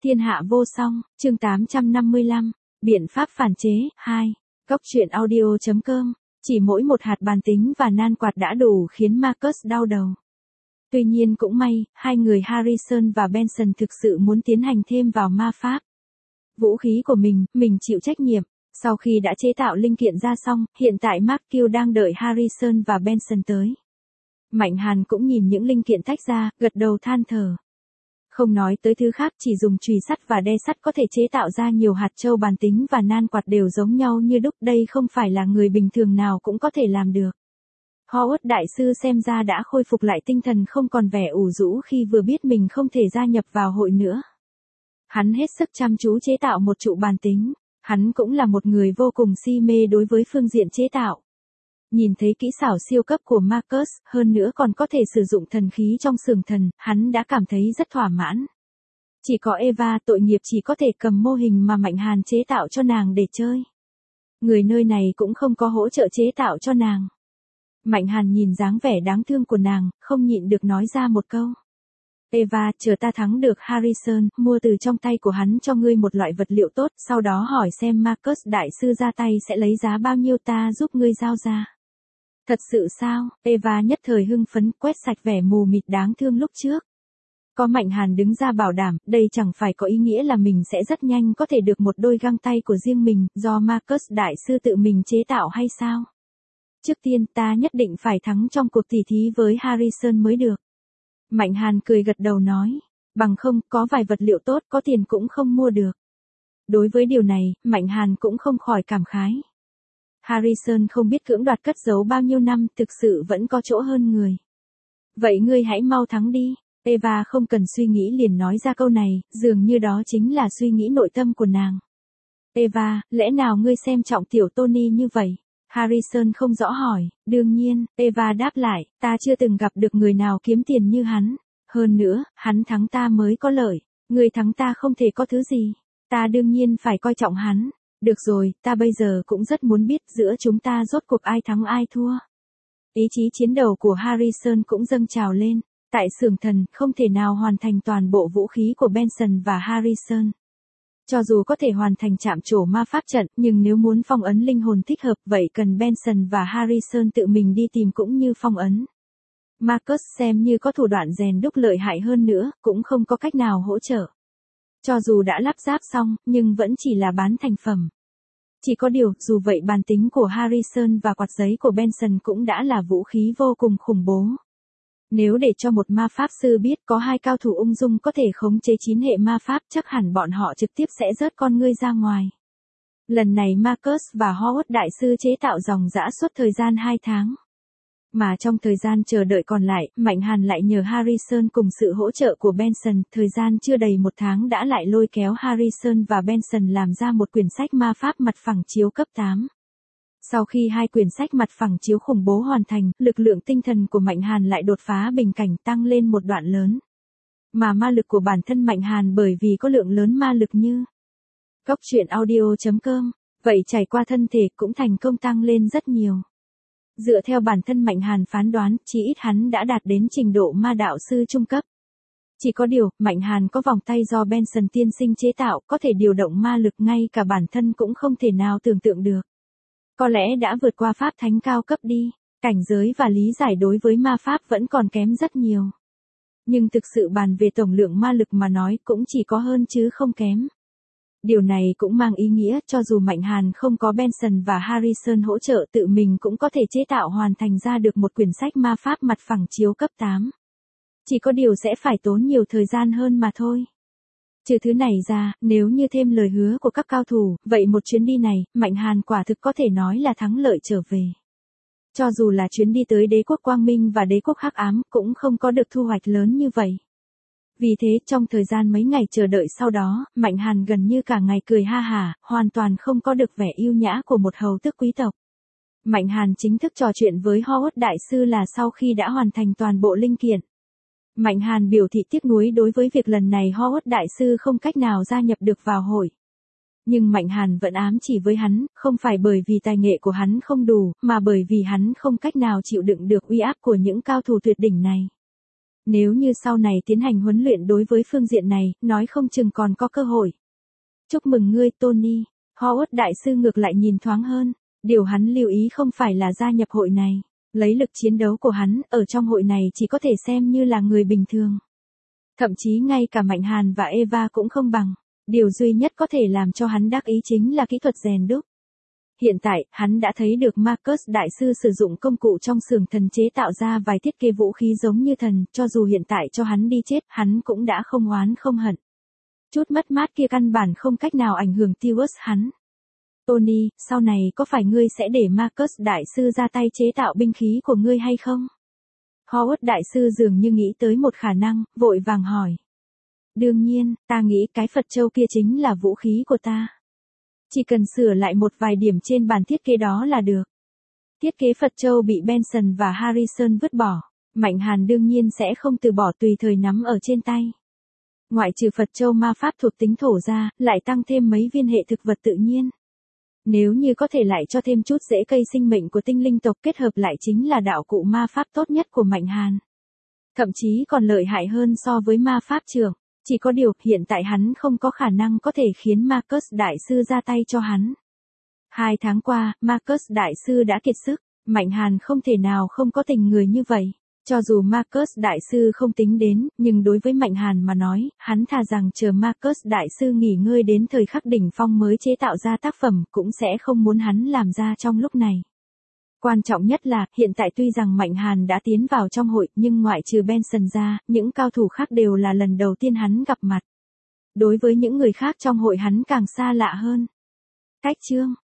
Thiên hạ vô song, chương 855, biện pháp phản chế, 2. Góc truyện audio.com, chỉ mỗi một hạt bàn tính và nan quạt đã đủ khiến Marcus đau đầu. Tuy nhiên cũng may, hai người Harrison và Benson thực sự muốn tiến hành thêm vào ma pháp. Vũ khí của mình chịu trách nhiệm. Sau khi đã chế tạo linh kiện ra xong, hiện tại McGill đang đợi Harrison và Benson tới. Mạnh Hàn cũng nhìn những linh kiện tách ra, gật đầu than thở. Không nói tới thứ khác, chỉ dùng chùy sắt và đe sắt có thể chế tạo ra nhiều hạt châu bàn tính và nan quạt đều giống nhau như đúc, đây không phải là người bình thường nào cũng có thể làm được. Howard đại sư xem ra đã khôi phục lại tinh thần, không còn vẻ ủ rũ khi vừa biết mình không thể gia nhập vào hội nữa. Hắn hết sức chăm chú chế tạo một trụ bàn tính. Hắn cũng là một người vô cùng si mê đối với phương diện chế tạo. Nhìn thấy kỹ xảo siêu cấp của Marcus, hơn nữa còn có thể sử dụng thần khí trong xưởng thần, hắn đã cảm thấy rất thỏa mãn. Chỉ có Eva tội nghiệp chỉ có thể cầm mô hình mà Mạnh Hàn chế tạo cho nàng để chơi. Người nơi này cũng không có hỗ trợ chế tạo cho nàng. Mạnh Hàn nhìn dáng vẻ đáng thương của nàng, không nhịn được nói ra một câu. Eva, chờ ta thắng được Harrison, mua từ trong tay của hắn cho ngươi một loại vật liệu tốt, sau đó hỏi xem Marcus đại sư ra tay sẽ lấy giá bao nhiêu, ta giúp ngươi giao ra. Thật sự sao? Eva nhất thời hưng phấn, quét sạch vẻ mù mịt đáng thương lúc trước. Có Mạnh Hàn đứng ra bảo đảm, đây chẳng phải có ý nghĩa là mình sẽ rất nhanh có thể được một đôi găng tay của riêng mình, do Marcus đại sư tự mình chế tạo hay sao? Trước tiên ta nhất định phải thắng trong cuộc tỉ thí với Harrison mới được. Mạnh Hàn cười gật đầu nói, bằng không, có vài vật liệu tốt có tiền cũng không mua được. Đối với điều này, Mạnh Hàn cũng không khỏi cảm khái. Harrison không biết cưỡng đoạt cất giấu bao nhiêu năm, thực sự vẫn có chỗ hơn người. Vậy ngươi hãy mau thắng đi. Eva không cần suy nghĩ liền nói ra câu này, dường như đó chính là suy nghĩ nội tâm của nàng. Eva, lẽ nào ngươi xem trọng tiểu Tony như vậy? Harrison không rõ hỏi, đương nhiên, Eva đáp lại, ta chưa từng gặp được người nào kiếm tiền như hắn. Hơn nữa, hắn thắng ta mới có lợi, người thắng ta không thể có thứ gì. Ta đương nhiên phải coi trọng hắn. Được rồi, ta bây giờ cũng rất muốn biết giữa chúng ta rốt cuộc ai thắng ai thua. Ý chí chiến đấu của Harrison cũng dâng trào lên. Tại xưởng thần, không thể nào hoàn thành toàn bộ vũ khí của Benson và Harrison. Cho dù có thể hoàn thành chạm trổ ma pháp trận, nhưng nếu muốn phong ấn linh hồn thích hợp, vậy cần Benson và Harrison tự mình đi tìm cũng như phong ấn. Marcus xem như có thủ đoạn rèn đúc lợi hại hơn nữa, cũng không có cách nào hỗ trợ. Cho dù đã lắp ráp xong, nhưng vẫn chỉ là bán thành phẩm. Chỉ có điều, dù vậy bàn tính của Harrison và quạt giấy của Benson cũng đã là vũ khí vô cùng khủng bố. Nếu để cho một ma pháp sư biết có hai cao thủ ung dung có thể khống chế 9 hệ ma pháp, chắc hẳn bọn họ trực tiếp sẽ rớt con ngươi ra ngoài. Lần này Marcus và Howard đại sư chế tạo dòng dã suốt thời gian 2 tháng. Mà trong thời gian chờ đợi còn lại, Mạnh Hàn lại nhờ Harrison cùng sự hỗ trợ của Benson, thời gian chưa đầy 1 tháng đã lại lôi kéo Harrison và Benson làm ra một quyển sách ma pháp mặt phẳng chiếu cấp 8. Sau khi hai quyển sách mặt phẳng chiếu khủng bố hoàn thành, lực lượng tinh thần của Mạnh Hàn lại đột phá bình cảnh, tăng lên một đoạn lớn. Mà ma lực của bản thân Mạnh Hàn bởi vì có lượng lớn ma lực như góc truyện audio.com, vậy trải qua thân thể cũng thành công tăng lên rất nhiều. Dựa theo bản thân Mạnh Hàn phán đoán, chí ít hắn đã đạt đến trình độ ma đạo sư trung cấp. Chỉ có điều, Mạnh Hàn có vòng tay do Benson tiên sinh chế tạo, có thể điều động ma lực ngay cả bản thân cũng không thể nào tưởng tượng được. Có lẽ đã vượt qua pháp thánh cao cấp đi, cảnh giới và lý giải đối với ma pháp vẫn còn kém rất nhiều. Nhưng thực sự bàn về tổng lượng ma lực mà nói cũng chỉ có hơn chứ không kém. Điều này cũng mang ý nghĩa cho dù Mạnh Hàn không có Benson và Harrison hỗ trợ, tự mình cũng có thể chế tạo hoàn thành ra được một quyển sách ma pháp mặt phẳng chiếu cấp 8. Chỉ có điều sẽ phải tốn nhiều thời gian hơn mà thôi. Trừ thứ này ra, nếu như thêm lời hứa của các cao thủ, vậy một chuyến đi này, Mạnh Hàn quả thực có thể nói là thắng lợi trở về. Cho dù là chuyến đi tới đế quốc quang minh và đế quốc hắc ám, cũng không có được thu hoạch lớn như vậy. Vì thế, trong thời gian mấy ngày chờ đợi sau đó, Mạnh Hàn gần như cả ngày cười ha hả, hoàn toàn không có được vẻ yêu nhã của một hầu tước quý tộc. Mạnh Hàn chính thức trò chuyện với Howard đại sư là sau khi đã hoàn thành toàn bộ linh kiện. Mạnh Hàn biểu thị tiếc nuối đối với việc lần này Howard đại sư không cách nào gia nhập được vào hội. Nhưng Mạnh Hàn vẫn ám chỉ với hắn, không phải bởi vì tài nghệ của hắn không đủ, mà bởi vì hắn không cách nào chịu đựng được uy áp của những cao thủ tuyệt đỉnh này. Nếu như sau này tiến hành huấn luyện đối với phương diện này, nói không chừng còn có cơ hội. Chúc mừng ngươi Tony. Howard đại sư ngược lại nhìn thoáng hơn. Điều hắn lưu ý không phải là gia nhập hội này. Lấy lực chiến đấu của hắn, ở trong hội này chỉ có thể xem như là người bình thường. Thậm chí ngay cả Mạnh Hàn và Eva cũng không bằng. Điều duy nhất có thể làm cho hắn đắc ý chính là kỹ thuật rèn đúc. Hiện tại, hắn đã thấy được Marcus đại sư sử dụng công cụ trong xưởng thần chế tạo ra vài thiết kế vũ khí giống như thần, cho dù hiện tại cho hắn đi chết, hắn cũng đã không oán không hận. Chút mất mát kia căn bản không cách nào ảnh hưởng Titus hắn. Tony, sau này có phải ngươi sẽ để Marcus đại sư ra tay chế tạo binh khí của ngươi hay không? Howard đại sư dường như nghĩ tới một khả năng, vội vàng hỏi. Đương nhiên, ta nghĩ cái Phật châu kia chính là vũ khí của ta. Chỉ cần sửa lại một vài điểm trên bản thiết kế đó là được. Thiết kế Phật châu bị Benson và Harrison vứt bỏ. Mạnh Hàn đương nhiên sẽ không từ bỏ tùy thời nắm ở trên tay. Ngoại trừ Phật châu ma pháp thuộc tính thổ ra, lại tăng thêm mấy viên hệ thực vật tự nhiên. Nếu như có thể lại cho thêm chút rễ cây sinh mệnh của tinh linh tộc kết hợp lại chính là đạo cụ ma pháp tốt nhất của Mạnh Hàn. Thậm chí còn lợi hại hơn so với ma pháp trưởng. Chỉ có điều, hiện tại hắn không có khả năng có thể khiến Marcus đại sư ra tay cho hắn. 2 tháng qua, Marcus đại sư đã kiệt sức, Mạnh Hàn không thể nào không có tình người như vậy. Cho dù Marcus đại sư không tính đến, nhưng đối với Mạnh Hàn mà nói, hắn thà rằng chờ Marcus đại sư nghỉ ngơi đến thời khắc đỉnh phong mới chế tạo ra tác phẩm, cũng sẽ không muốn hắn làm ra trong lúc này. Quan trọng nhất là, hiện tại tuy rằng Mạnh Hàn đã tiến vào trong hội, nhưng ngoại trừ Benson ra, những cao thủ khác đều là lần đầu tiên hắn gặp mặt. Đối với những người khác trong hội hắn càng xa lạ hơn. Cách chương